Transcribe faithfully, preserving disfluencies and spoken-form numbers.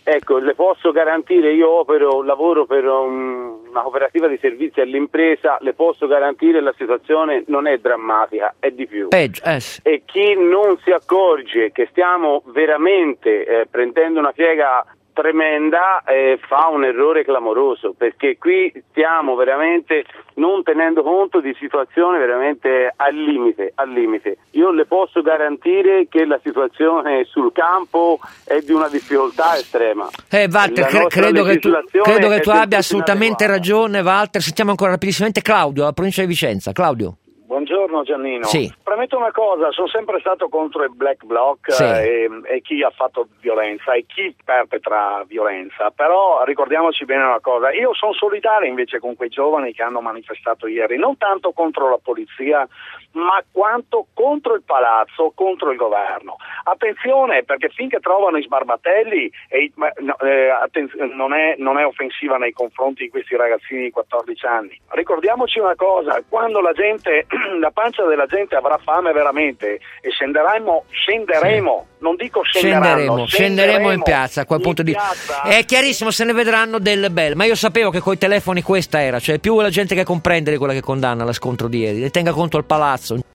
Ecco, le posso garantire, io opero, lavoro per un, una cooperativa di servizi all'impresa, le posso garantire la situazione non è drammatica, è di più. Peggio, eh sì. E chi non si accorge che stiamo veramente eh, prendendo una piega tremenda eh, fa un errore clamoroso, perché qui stiamo veramente non tenendo conto di situazioni veramente al limite, al limite. Io le posso garantire che la situazione sul campo è di una difficoltà estrema. Eh, Walter, cre- credo, che tu, credo che tu abbia assolutamente ragione, Walter. Sentiamo ancora rapidissimamente Claudio, la provincia di Vicenza. Claudio. Buongiorno Giannino. Sì. Premetto una cosa, sono sempre stato contro il black bloc sì. e, e chi ha fatto violenza e chi perpetra violenza, però ricordiamoci bene una cosa, io sono solidario invece con quei giovani che hanno manifestato ieri, non tanto contro la polizia, ma quanto contro il palazzo, contro il governo. Attenzione, perché finché trovano i sbarbatelli e, no, eh, attenz- non, è, non è offensiva nei confronti di questi ragazzini di quattordici anni. Ricordiamoci una cosa, quando la gente, la pancia della gente avrà fame veramente e scenderemo, scenderemo, sì. non dico scenderanno, scenderemo, scenderemo in piazza a quel punto di piazza. È chiarissimo, se ne vedranno delle belle, ma io sapevo che coi telefoni questa era, cioè più la gente che comprende di quella che condanna la scontro di ieri, ne tenga conto al palazzo.